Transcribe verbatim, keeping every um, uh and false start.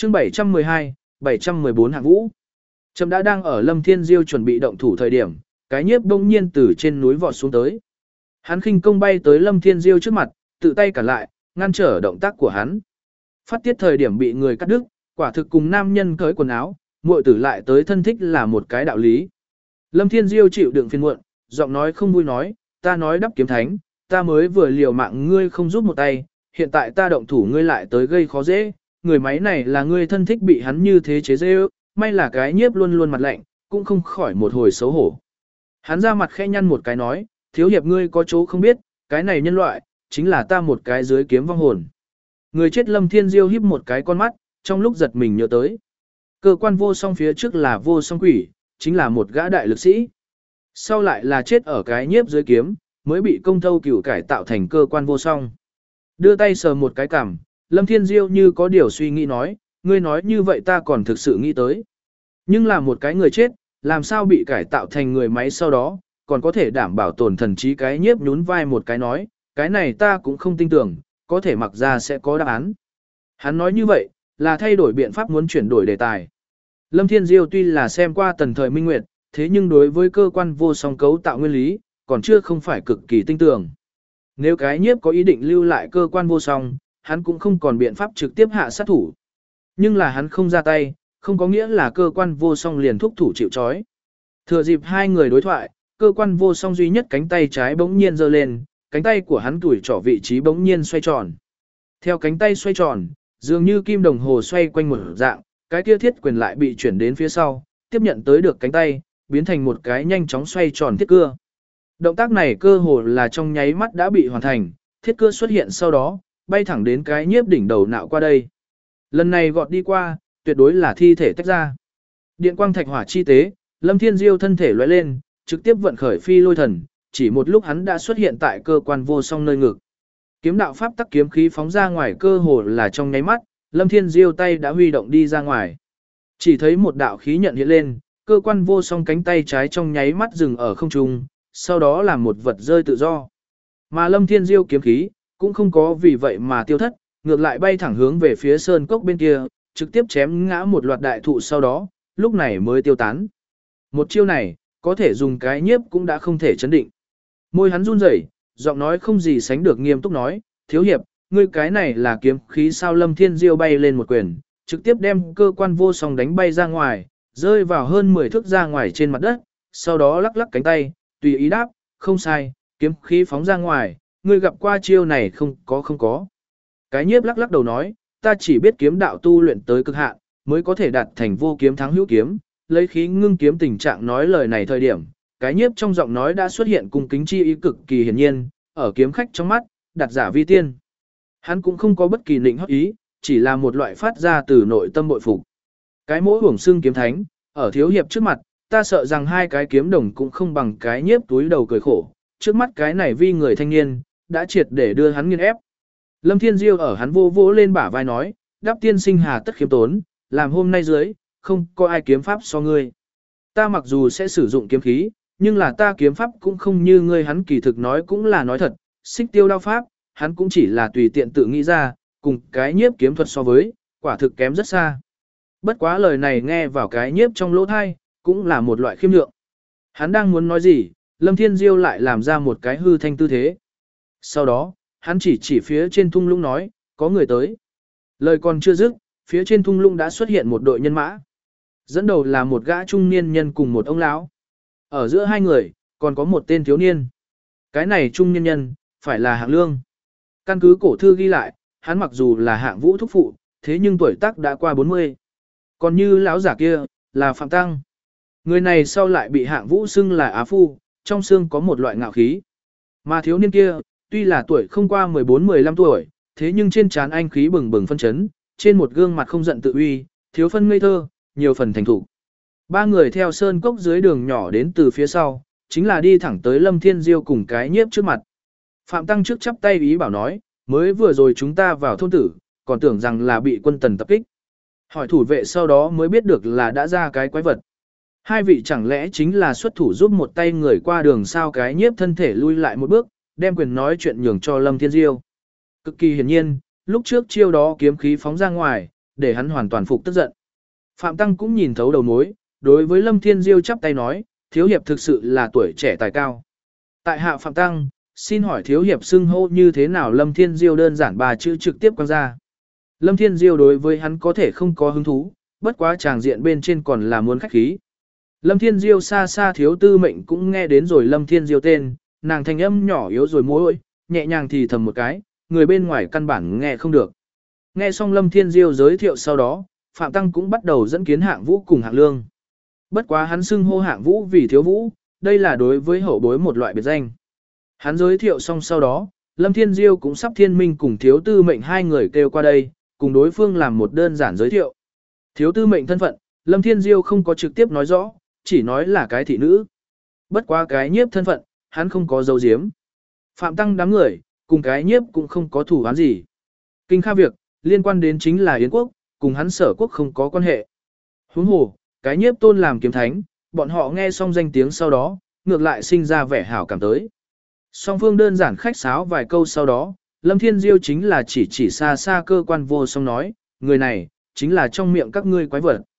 Chương bảy trăm mười hai, bảy trăm mười bốn hạng vũ. Trầm đã đang ở Lâm Thiên Diêu chuẩn bị động thủ thời điểm, cái nhiếp đông nhiên từ trên núi vọt xuống tới. Hắn khinh công bay tới Lâm Thiên Diêu trước mặt, tự tay cản lại, ngăn trở động tác của hắn. Phát tiết thời điểm bị người cắt đứt, quả thực cùng nam nhân cởi quần áo, muội tử lại tới thân thích là một cái đạo lý. Lâm Thiên Diêu chịu đựng phiền muộn, giọng nói không vui nói, ta nói đắp kiếm thánh, ta mới vừa liều mạng ngươi không giúp một tay, hiện tại ta động thủ ngươi lại tới gây khó dễ, người máy này là ngươi thân thích bị hắn như thế chế dễ ước, may là cái nhiếp luôn luôn mặt lạnh, cũng không khỏi một hồi xấu hổ. Hắn ra mặt khẽ nhăn một cái nói, thiếu hiệp ngươi có chỗ không biết, cái này nhân loại, chính là ta một cái dưới kiếm vong hồn. Người chết Lâm Thiên Diêu híp một cái con mắt, trong lúc giật mình nhớ tới. Cơ quan vô song phía trước là vô song quỷ, chính là một gã đại lực sĩ. Sau lại là chết ở cái nhiếp dưới kiếm, mới bị công thâu cửu cải tạo thành cơ quan vô song. Đưa tay sờ một cái cằm, Lâm Thiên Diêu như có điều suy nghĩ nói, ngươi nói như vậy ta còn thực sự nghĩ tới. Nhưng là một cái người chết, làm sao bị cải tạo thành người máy sau đó, còn có thể đảm bảo tồn thần trí cái nhiếp nhún vai một cái nói, cái này ta cũng không tin tưởng, có thể mặc ra sẽ có đáp án. Hắn nói như vậy, là thay đổi biện pháp muốn chuyển đổi đề tài. Lâm Thiên Diêu tuy là xem qua tần thời minh nguyệt, thế nhưng đối với cơ quan vô song cấu tạo nguyên lý, còn chưa không phải cực kỳ tinh tường. Nếu cái nhiếp có ý định lưu lại cơ quan vô song, hắn cũng không còn biện pháp trực tiếp hạ sát thủ. Nhưng là hắn không ra tay, không có nghĩa là cơ quan vô song liền thúc thủ chịu trói. Thừa dịp hai người đối thoại, cơ quan vô song duy nhất cánh tay trái bỗng nhiên giơ lên, cánh tay của hắn tuổi trỏ vị trí bỗng nhiên xoay tròn. Theo cánh tay xoay tròn, dường như kim đồng hồ xoay quanh một dạng, cái kia thiết quyền lại bị chuyển đến phía sau, tiếp nhận tới được cánh tay, biến thành một cái nhanh chóng xoay tròn thiết cưa. Động tác này cơ hồ là trong nháy mắt đã bị hoàn thành, thiết cưa xuất hiện sau đó, bay thẳng đến cái nhiếp đỉnh đầu nạo qua đây. Lần này gọt đi qua, tuyệt đối là thi thể tách ra. Điện quang thạch hỏa chi tế, Lâm Thiên Diêu thân thể lóe lên, trực tiếp vận khởi phi lôi thần, chỉ một lúc hắn đã xuất hiện tại cơ quan vô song nơi ngực. Kiếm đạo pháp tắc kiếm khí phóng ra ngoài cơ hồ là trong nháy mắt, Lâm Thiên Diêu tay đã huy động đi ra ngoài. Chỉ thấy một đạo khí nhận hiện lên, cơ quan vô song cánh tay trái trong nháy mắt dừng ở không trung, sau đó là một vật rơi tự do. Mà Lâm Thiên Diêu kiếm khí cũng không có vì vậy mà tiêu thất, ngược lại bay thẳng hướng về phía sơn cốc bên kia, trực tiếp chém ngã một loạt đại thụ sau đó, lúc này mới tiêu tán. Một chiêu này, có thể dùng cái nhiếp cũng đã không thể chấn định. Môi hắn run rẩy, giọng nói không gì sánh được nghiêm túc nói, thiếu hiệp, ngươi cái này là kiếm khí sao? Lâm Thiên Diêu bay lên một quyền, trực tiếp đem cơ quan vô song đánh bay ra ngoài, rơi vào hơn mười thước ra ngoài trên mặt đất, sau đó lắc lắc cánh tay, tùy ý đáp, không sai, kiếm khí phóng ra ngoài, ngươi gặp qua chiêu này không? Có không có. Cái nhiếp lắc lắc đầu nói, ta chỉ biết kiếm đạo tu luyện tới cực hạn, mới có thể đạt thành vô kiếm thắng hữu kiếm, lấy khí ngưng kiếm tình trạng nói lời này thời điểm, cái nhiếp trong giọng nói đã xuất hiện cung kính chi ý cực kỳ hiển nhiên, ở kiếm khách trong mắt, đặt giả vi tiên. Hắn cũng không có bất kỳ định hót ý, chỉ là một loại phát ra từ nội tâm bội phục. Cái mỗi hưởng xương kiếm thánh, ở thiếu hiệp trước mặt, ta sợ rằng hai cái kiếm đồng cũng không bằng cái nhiếp túi đầu cười khổ, trước mắt cái này vi người thanh niên, đã triệt để đưa hắn nghiên ép. Lâm Thiên Diêu ở hắn vô vỗ lên bả vai nói, đáp tiên sinh hà tất khiêm tốn, làm hôm nay dưới, không có ai kiếm pháp so ngươi. Ta mặc dù sẽ sử dụng kiếm khí, nhưng là ta kiếm pháp cũng không như ngươi. Hắn kỳ thực nói cũng là nói thật, xích tiêu đao pháp, hắn cũng chỉ là tùy tiện tự nghĩ ra, cùng cái nhiếp kiếm thuật so với, quả thực kém rất xa. Bất quá lời này nghe vào cái nhiếp trong lỗ thai, cũng là một loại khiêm nhượng. Hắn đang muốn nói gì, Lâm Thiên Diêu lại làm ra một cái hư thanh tư thế. Sau đó, hắn chỉ chỉ phía trên thung lũng nói, có người tới. Lời còn chưa dứt, phía trên thung lũng đã xuất hiện một đội nhân mã. Dẫn đầu là một gã trung niên nhân cùng một ông lão. Ở giữa hai người, còn có một tên thiếu niên. Cái này trung niên nhân, phải là Hạng Lương. Căn cứ cổ thư ghi lại, hắn mặc dù là Hạng Vũ thúc phụ, thế nhưng tuổi tác đã qua bốn mươi. Còn như lão giả kia, là Phạm Tăng. Người này sau lại bị Hạng Vũ xưng là Á Phu, trong xương có một loại ngạo khí. Mà thiếu niên kia, tuy là tuổi không qua mười bốn mười lăm tuổi, thế nhưng trên trán anh khí bừng bừng phân chấn, trên một gương mặt không giận tự uy, thiếu phân ngây thơ, nhiều phần thành thủ. Ba người theo sơn cốc dưới đường nhỏ đến từ phía sau, chính là đi thẳng tới Lâm Thiên Diêu cùng cái nhiếp trước mặt. Phạm Tăng trước chắp tay ý bảo nói, mới vừa rồi chúng ta vào thôn tử, còn tưởng rằng là bị quân tần tập kích. Hỏi thủ vệ sau đó mới biết được là đã ra cái quái vật. Hai vị chẳng lẽ chính là xuất thủ giúp một tay người qua đường sao? Cái nhiếp thân thể lui lại một bước, đem quyền nói chuyện nhường cho Lâm Thiên Diêu. Cực kỳ hiển nhiên, lúc trước chiêu đó kiếm khí phóng ra ngoài, để hắn hoàn toàn phục tức giận. Phạm Tăng cũng nhìn thấu đầu mối, đối với Lâm Thiên Diêu chắp tay nói, thiếu hiệp thực sự là tuổi trẻ tài cao. Tại hạ Phạm Tăng, xin hỏi thiếu hiệp xưng hô như thế nào? Lâm Thiên Diêu đơn giản ba chữ trực tiếp quăng ra. Lâm Thiên Diêu đối với hắn có thể không có hứng thú, bất quá tràng diện bên trên còn là muốn khách khí. Lâm Thiên Diêu xa xa thiếu tư mệnh cũng nghe đến rồi Lâm Thiên Diêu tên, nàng thanh âm nhỏ yếu rồi môi, nhẹ nhàng thì thầm một cái, người bên ngoài căn bản nghe không được. Nghe xong Lâm Thiên Diêu giới thiệu sau đó, Phạm Tăng cũng bắt đầu dẫn kiến Hạng Vũ cùng Hạng Lương. Bất quá hắn xưng hô Hạng Vũ vì thiếu vũ, đây là đối với hậu bối một loại biệt danh. Hắn giới thiệu xong sau đó, Lâm Thiên Diêu cũng sắp thiên minh cùng thiếu tư mệnh hai người kêu qua đây, cùng đối phương làm một đơn giản giới thiệu. Thiếu tư mệnh thân phận, Lâm Thiên Diêu không có trực tiếp nói rõ, chỉ nói là cái thị nữ. Bất quá cái nhiếp thân phận, hắn không có dấu giếm. Phạm Tăng đám người, cùng cái nhiếp cũng không có thủ án gì. Kinh kha việc, liên quan đến chính là Yến quốc, cùng hắn Sở quốc không có quan hệ. Huống hồ, cái nhiếp tôn làm kiếm thánh, bọn họ nghe xong danh tiếng sau đó, ngược lại sinh ra vẻ hảo cảm tới. Song phương đơn giản khách sáo vài câu sau đó, Lâm Thiên Diêu chính là chỉ chỉ xa xa cơ quan vô song nói, người này, chính là trong miệng các ngươi quái vật.